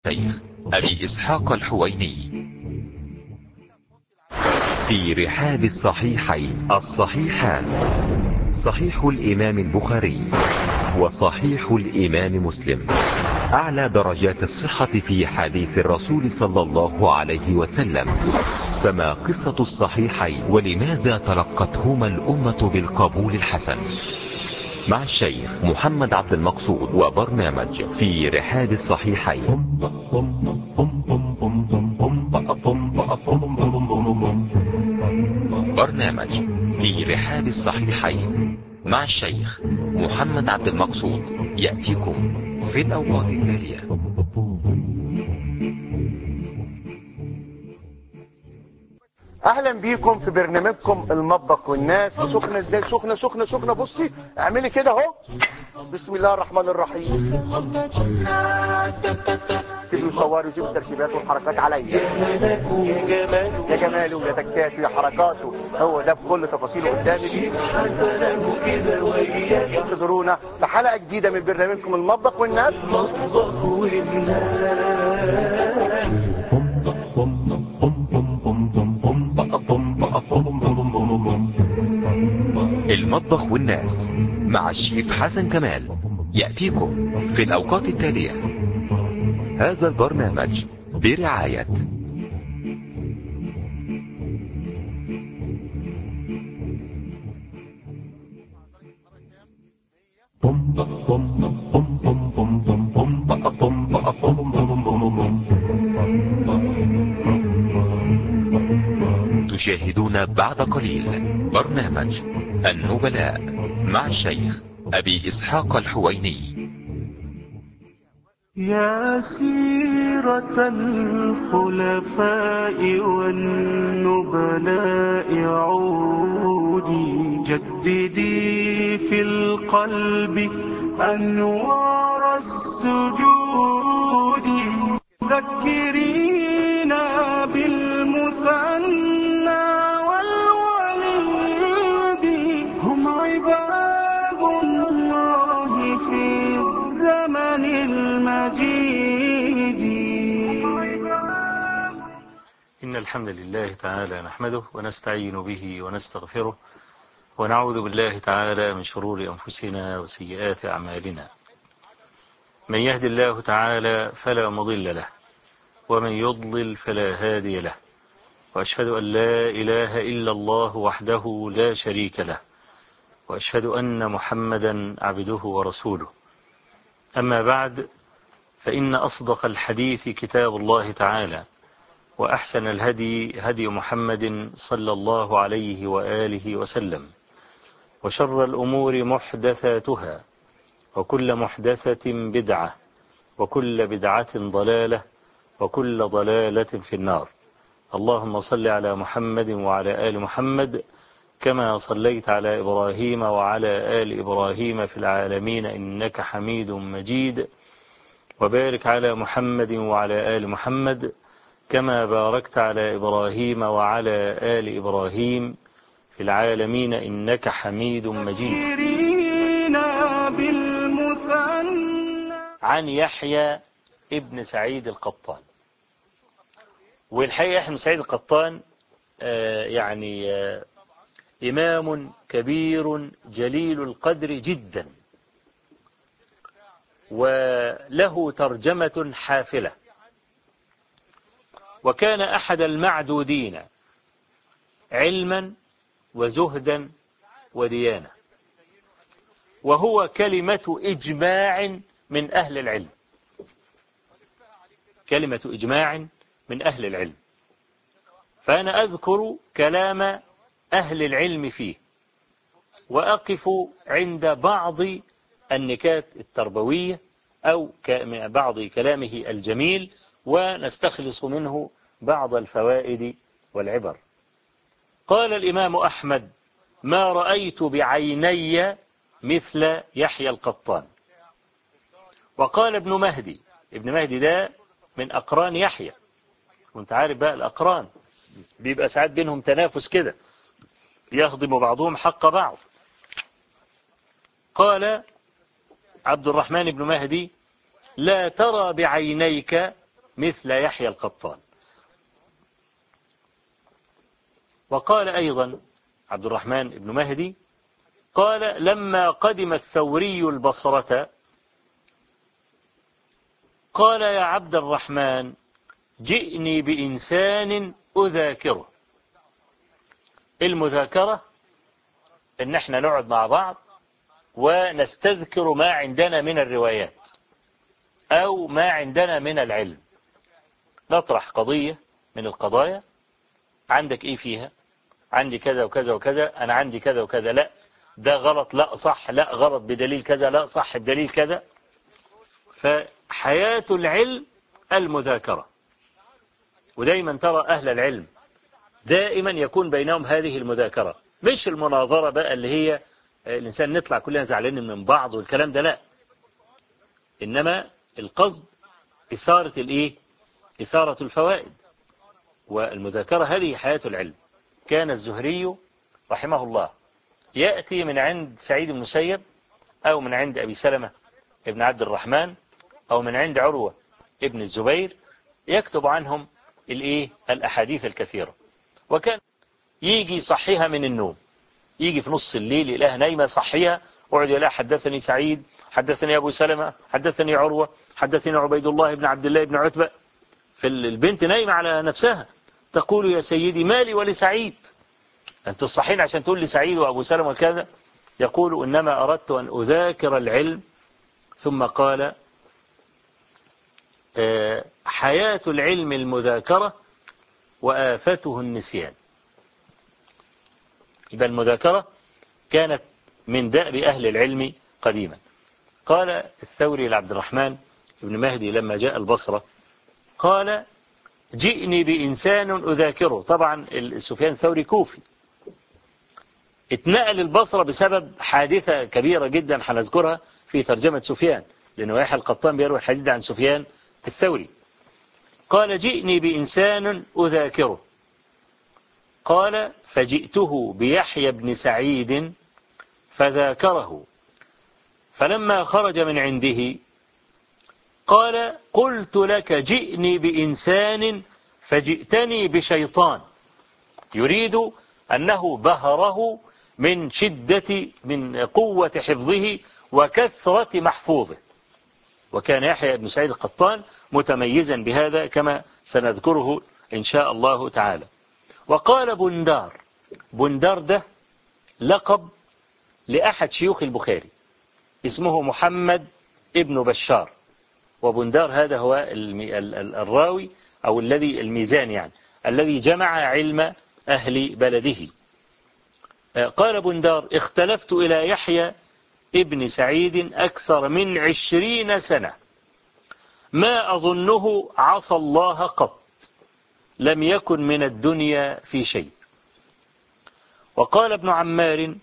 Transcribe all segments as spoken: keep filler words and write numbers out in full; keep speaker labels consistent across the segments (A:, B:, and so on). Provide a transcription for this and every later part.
A: الشيخ أبي إسحاق الحويني في رحاب الصحيحين الصحيحان، صحيح الإمام البخاري وصحيح الإمام مسلم، أعلى درجات الصحة في حديث الرسول صلى الله عليه وسلم. فما قصة الصحيحين ولماذا تلقتهما الأمة بالقبول الحسن؟ مع الشيخ محمد عبد المقصود وبرنامج في رحاب الصحيحين. برنامج في رحاب الصحيحين مع الشيخ محمد عبد المقصود يأتيكم في الأوقات التالية.
B: اهلا بيكم في برنامجكم المطبخ والناس. سخنه ازاي؟ سخنه سخنه سخنه. بصي اعملي كده اهو. بسم الله الرحمن الرحيم. تبقوا يصوروا يجيبوا التركيبات والحركات عليا. يا جماله يا جماله يا تكاته يا حركاته، هو ده بكل تفاصيله قدامي. انتظرونا في حلقه جديده من برنامجكم المطبخ والناس.
A: المطبخ والناس مع الشيف حسن كمال يأتيكم في الأوقات التالية. هذا البرنامج برعاية تشاهدون بعد قليل برنامج النبلاء مع الشيخ أبي إسحاق الحويني.
C: يا سيرة الخلفاء والنبلاء عودي، جددي في القلب أنوار السجود، ذكرينا بالمثنى والوليد، هم عباد الله في الزمن المجيد.
D: إن الحمد لله تعالى نحمده ونستعين به ونستغفره، ونعوذ بالله تعالى من شرور أنفسنا وسيئات أعمالنا. من يهد الله تعالى فلا مضل له، ومن يضلل فلا هادي له، وأشهد أن لا إله إلا الله وحده لا شريك له، وأشهد أن محمدا عبده ورسوله. أما بعد، فإن أصدق الحديث كتاب الله تعالى، وأحسن الهدي هدي محمد صلى الله عليه وآله وسلم، وشر الأمور محدثاتها، وكل محدثة بدعة، وكل بدعة ضلالة، وكل ضلالة في النار. اللهم صل على محمد وعلى آل محمد كما صليت على إبراهيم وعلى آل إبراهيم في العالمين إنك حميد مجيد، وبارك على محمد وعلى آل محمد كما باركت على إبراهيم وعلى آل إبراهيم في العالمين إنك حميد مجيد. عن يحيى ابن سعيد القطان. والحقيقة يحيى بن سعيد القطان آه يعني آه إمام كبير جليل القدر جدا، وله ترجمة حافلة، وكان أحد المعدودين علما وزهدا وديانة، وهو كلمة إجماع من أهل العلم، كلمة إجماع من أهل العلم. فأنا أذكر كلام أهل العلم فيه، وأقف عند بعض النكات التربوية أو بعض كلامه الجميل، ونستخلص منه بعض الفوائد والعبر. قال الإمام أحمد: ما رأيت بعيني مثل يحيى القطان. وقال ابن مهدي، ابن مهدي ده من أقران يحيى، وانت عارف بقى الأقران بيبقى ساعات بينهم تنافس كده، يهضم بعضهم حق بعض. قال عبد الرحمن بن مهدي: لا ترى بعينيك مثل يحيى القطان. وقال أيضا عبد الرحمن بن مهدي قال لما قدم الثوري البصرة قال يا عبد الرحمن جئني بإنسان أذاكره. المذاكرة إن احنا نقعد مع بعض ونستذكر ما عندنا من الروايات أو ما عندنا من العلم، نطرح قضية من القضايا، عندك إيه فيها؟ عندي كذا وكذا وكذا، أنا عندي كذا وكذا، لا ده غلط، لا صح، لا غلط بدليل كذا، لا صح بدليل كذا. فحياة العلم المذاكرة، ودايما ترى أهل العلم دائما يكون بينهم هذه المذاكرة، مش المناظرة بقى اللي هي الإنسان نطلع كلنا زعلانين من بعض والكلام ده، لا، إنما القصد إثارة الإيه؟ إثارة الفوائد. والمذاكرة هذه حياة العلم. كان الزهري رحمه الله يأتي من عند سعيد بن المسيب أو من عند أبي سلمة ابن عبد الرحمن أو من عند عروة ابن الزبير، يكتب عنهم الإيه؟ الأحاديث الكثيرة. وكان يجي صحيها من النوم، يجي في نص الليل يلاقيها نايمة صحيها، وقعد يلاقي حدثني سعيد، حدثني أبو سلمة، حدثني عروة، حدثني عبيد الله بن عبد الله بن عتبة. في البنت نايمة على نفسها تقول يا سيدي مالي ولسعيد، أنت الصحين عشان تقول لي سعيد وأبو سلمة وكذا؟ يقول إنما أردت أن أذاكر العلم. ثم قال حياة العلم المذاكرة وآفته النسيان. يبقى المذاكرة كانت من دأب أهل العلم قديما. قال الثوري لعبد الرحمن بن مهدي لما جاء البصرة قال جئني بإنسان أذاكره. طبعا سفيان الثوري كوفي، اتنقل البصرة بسبب حادثة كبيرة جدا هنذكرها في ترجمة سفيان، لأنه يحيى القطان بيروي الحديث عن سفيان الثوري. قال جئني بإنسان أذاكره. قال فجئته بيحيى بن سعيد فذاكره، فلما خرج من عنده قال قلت لك جئني بإنسان فجئتني بشيطان، يريد أنه بهره من شدة من قوة حفظه وكثرة محفوظه. وكان يحيى بن سعيد القطان متميزا بهذا كما سنذكره إن شاء الله تعالى. وقال بندار، بندار ده لقب لأحد شيوخ البخاري اسمه محمد ابن بشار، وبندار هذا هو الراوي أو الذي الميزان يعني الذي جمع علم أهل بلده. قال بندار اختلفت إلى يحيى ابن سعيد أكثر من عشرين سنة ما أظنه عصى الله قط، لم يكن من الدنيا في شيء. وقال ابن عمار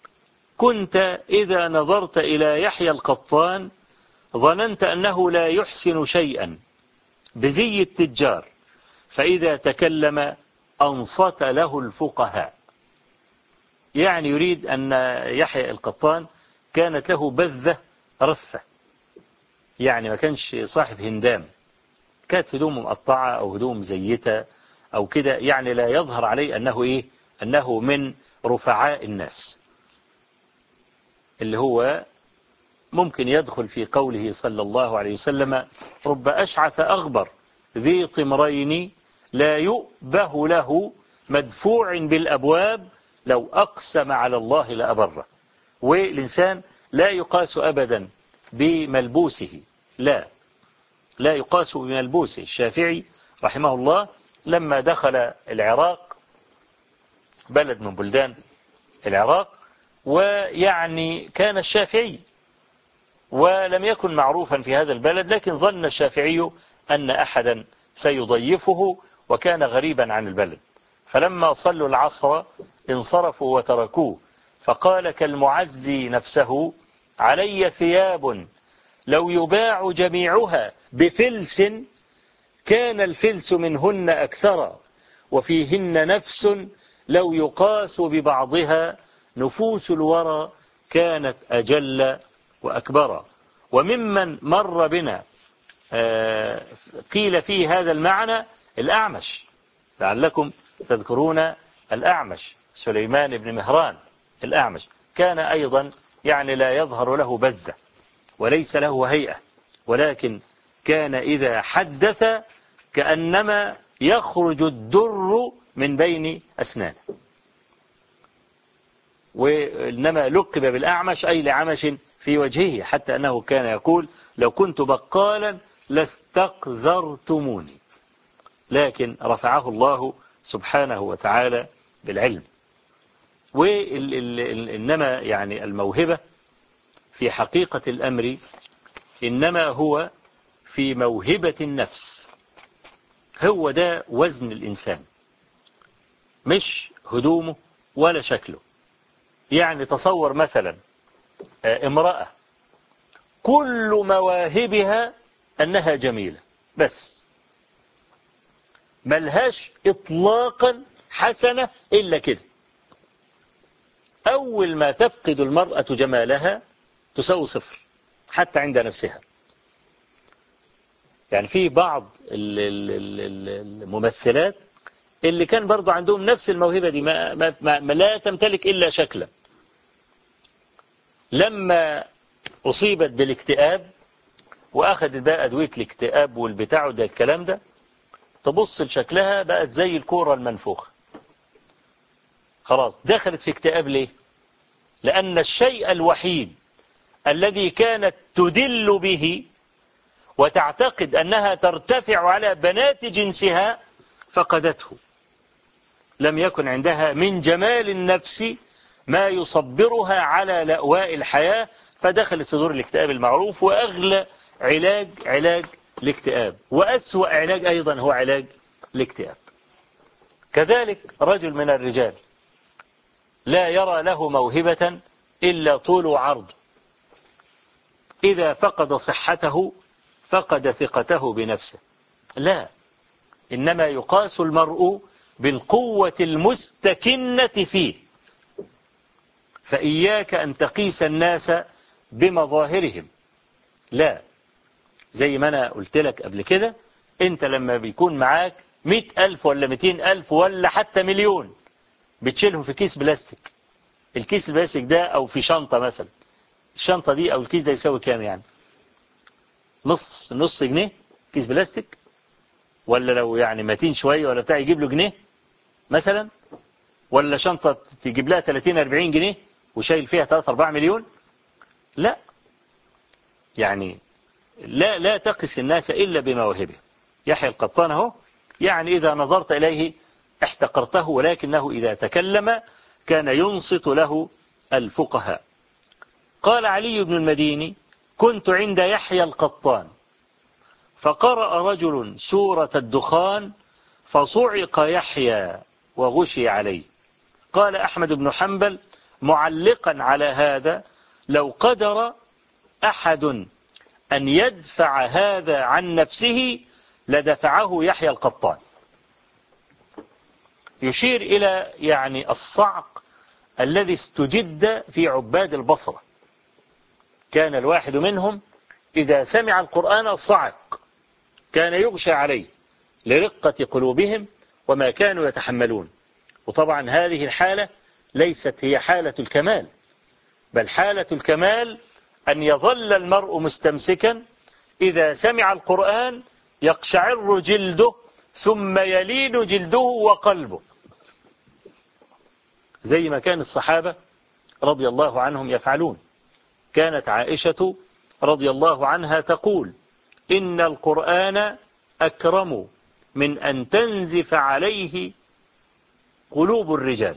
D: كنت إذا نظرت إلى يحيى القطان ظننت أنه لا يحسن شيئا بزي التجار، فإذا تكلم أنصت له الفقهاء. يعني يريد أن يحيى القطان كانت له بذة رثة، يعني ما كانش صاحب هندام، كانت هدوم مقطعة أو هدوم زيتة أو كده، يعني لا يظهر عليه أنه إيه؟ أنه من رفعاء الناس، اللي هو ممكن يدخل في قوله صلى الله عليه وسلم رب أشعث أغبر ذي طمرين لا يؤبه له مدفوع بالأبواب لو أقسم على الله لأبره. والإنسان لا يقاس أبدا بملبوسه، لا لا يقاس بملبوسه. الشافعي رحمه الله لما دخل العراق، بلد من بلدان العراق، ويعني كان الشافعي ولم يكن معروفا في هذا البلد، لكن ظن الشافعي أن أحدا سيضيفه وكان غريبا عن البلد. فلما صلوا العصر انصرفوا وتركوه، فقال كالمعزي نفسه علي ثياب لو يباع جميعها بفلس كان الفلس منهن أكثر، وفيهن نفس لو يقاس ببعضها نفوس الورى كانت أجل وأكبر. وممن مر بنا قيل فيه هذا المعنى الأعمش، لعلكم تذكرون الأعمش سليمان بن مهران الأعمش، كان أيضا يعني لا يظهر له بذة وليس له هيئة، ولكن كان إذا حدث كأنما يخرج الدر من بين أسنانه، وإنما لقب بالأعمش أي لعمش في وجهه، حتى أنه كان يقول لو كنت بقالا لاستقذرتموني، لكن رفعه الله سبحانه وتعالى بالعلم. وإنما يعني الموهبة في حقيقة الأمر إنما هو في موهبة النفس، هو ده وزن الإنسان، مش هدومه ولا شكله. يعني تصور مثلا امرأة كل مواهبها أنها جميلة، بس ملهاش إطلاقا حسنة إلا كده. أول ما تفقد المرأة جمالها تساوي صفر حتى عند نفسها. يعني في بعض الممثلات اللي كان برضو عندهم نفس الموهبة دي، ما, ما, ما لا تمتلك إلا شكلا، لما أصيبت بالاكتئاب وأخذت بقى أدوية الاكتئاب والبتاع ده الكلام ده، تبص لشكلها بقت زي الكورة المنفوخة، خلاص دخلت في اكتئاب. ليه؟ لأن الشيء الوحيد الذي كانت تدل به وتعتقد أنها ترتفع على بنات جنسها فقدته، لم يكن عندها من جمال النفس ما يصبرها على لأواء الحياة، فدخلت في دور الاكتئاب المعروف. وأغلى علاج علاج الاكتئاب، وأسوأ علاج أيضا هو علاج الاكتئاب. كذلك رجل من الرجال لا يرى له موهبة إلا طول وعرض، إذا فقد صحته فقد ثقته بنفسه. لا، إنما يقاس المرء بالقوة المستكنة فيه، فإياك أن تقيس الناس بمظاهرهم. لا، زي ما أنا قلت لك قبل كده، أنت لما بيكون معاك مئة ألف ولا مئتين ألف ولا حتى مليون بتشيلهم في كيس بلاستيك، الكيس البلاستيك ده أو في شنطة مثلا، الشنطة دي أو الكيس ده يساوي كام؟ يعني نص نص جنيه كيس بلاستيك، ولا لو يعني متين شوية ولا بتاع يجيب له جنيه مثلا، ولا شنطة تجيب لها ثلاثين أربعين جنيه وشايل فيها ثلاثة أربعة مليون. لا، يعني لا لا تقس الناس إلا بمواهبه. يحيى القطان اهو، يعني إذا نظرت إليه احتقرته، ولكنه إذا تكلم كان ينصت له الفقهاء. قال علي بن المديني: كنت عند يحيى القطان فقرأ رجل سورة الدخان فصعق يحيى وغشي عليه. قال أحمد بن حنبل معلقا على هذا: لو قدر أحد أن يدفع هذا عن نفسه لدفعه يحيى القطان. يشير إلى يعني الصعق الذي استجد في عباد البصرة. كان الواحد منهم إذا سمع القرآن صعق، كان يغشى عليه لرقة قلوبهم وما كانوا يتحملون. وطبعا هذه الحالة ليست هي حالة الكمال، بل حالة الكمال أن يظل المرء مستمسكا إذا سمع القرآن يقشعر جلده ثم يلين جلده وقلبه، زي ما كان الصحابة رضي الله عنهم يفعلون. كانت عائشة رضي الله عنها تقول: إن القرآن أكرم من أن تنزف عليه قلوب الرجال.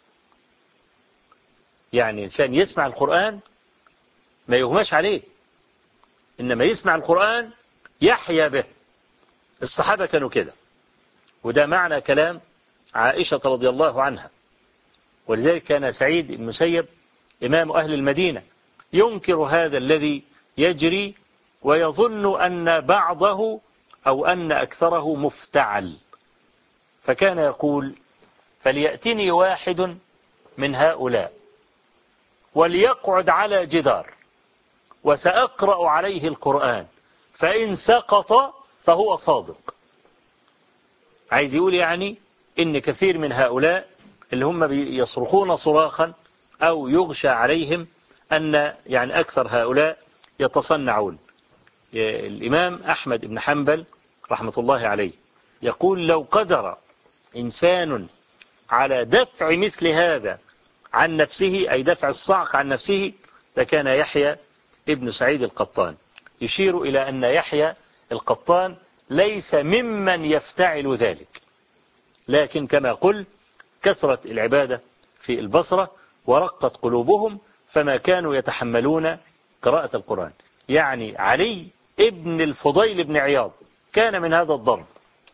D: يعني إنسان يسمع القرآن ما يغمش عليه، إنما يسمع القرآن يحيا به. الصحابة كانوا كده، وده معنى كلام عائشة رضي الله عنها. ولذلك كان سعيد بن المسيب إمام أهل المدينة ينكر هذا الذي يجري ويظن أن بعضه أو أن أكثره مفتعل، فكان يقول: فليأتني واحد من هؤلاء وليقعد على جدار وسأقرأ عليه القرآن فإن سقط فهو صادق. عايز يقول يعني إن كثير من هؤلاء اللي هم يصرخون صراخا أو يغشى عليهم أن يعني أكثر هؤلاء يتصنعون. الإمام أحمد بن حنبل رحمة الله عليه يقول لو قدر إنسان على دفع مثل هذا عن نفسه، أي دفع الصعق عن نفسه، لكان يحيى ابن سعيد القطان. يشير إلى أن يحيى القطان ليس ممن يفتعل ذلك، لكن كما قل كثرت العبادة في البصرة ورقت قلوبهم فما كانوا يتحملون قراءة القرآن. يعني علي ابن الفضيل بن عياض كان من هذا الضرب،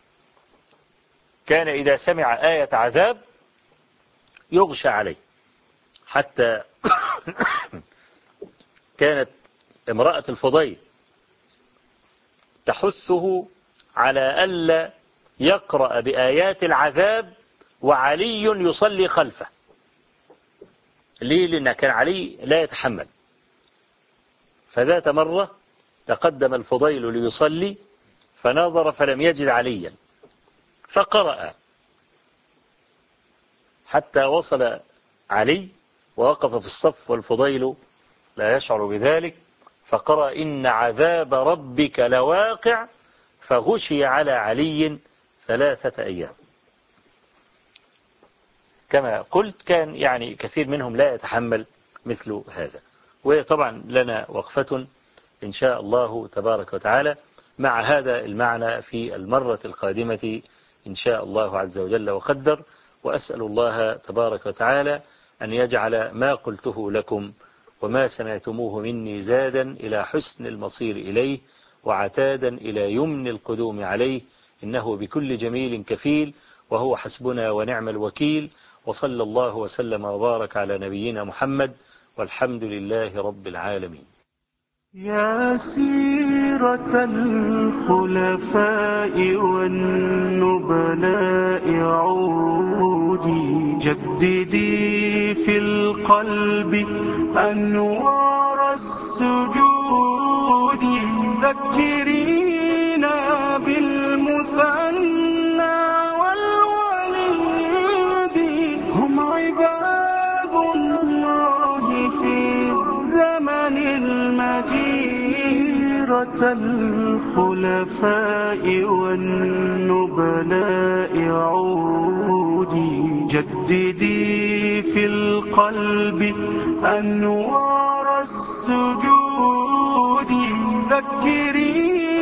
D: كان إذا سمع آية عذاب يغشى عليه، حتى كانت امرأة الفضيل تحثه على ألا يقرأ بآيات العذاب وعلي يصلي خلفه. ليه؟ لأن كان علي لا يتحمل. فذات مرة تقدم الفضيل ليصلي فنظر فلم يجد عليا فقرأ حتى وصل علي ووقف في الصف والفضيل لا يشعر بذلك، فقرأ إن عذاب ربك لواقع، فغشي على علي ثلاثة أيام. كما قلت كان يعني كثير منهم لا يتحمل مثل هذا. وطبعا لنا وقفة إن شاء الله تبارك وتعالى مع هذا المعنى في المرة القادمة إن شاء الله عز وجل وقدر. وأسأل الله تبارك وتعالى أن يجعل ما قلته لكم وما سمعتموه مني زادا إلى حسن المصير إليه وعتادا إلى يمن القدوم عليه، إنه بكل جميل كفيل وهو حسبنا ونعم الوكيل. وصلى الله وسلم وبارك على نبينا محمد والحمد لله رب العالمين.
C: يا سيرة الخلفاء والنبلاء عودي جددي في القلب أنوار السجود، ذكرينا بالمثنى والوليد، هم عباد الله في الزمن المجيد. سيرة الخلفاء والنبلاء عودي جددي في القلب أنوار السجود، ذكري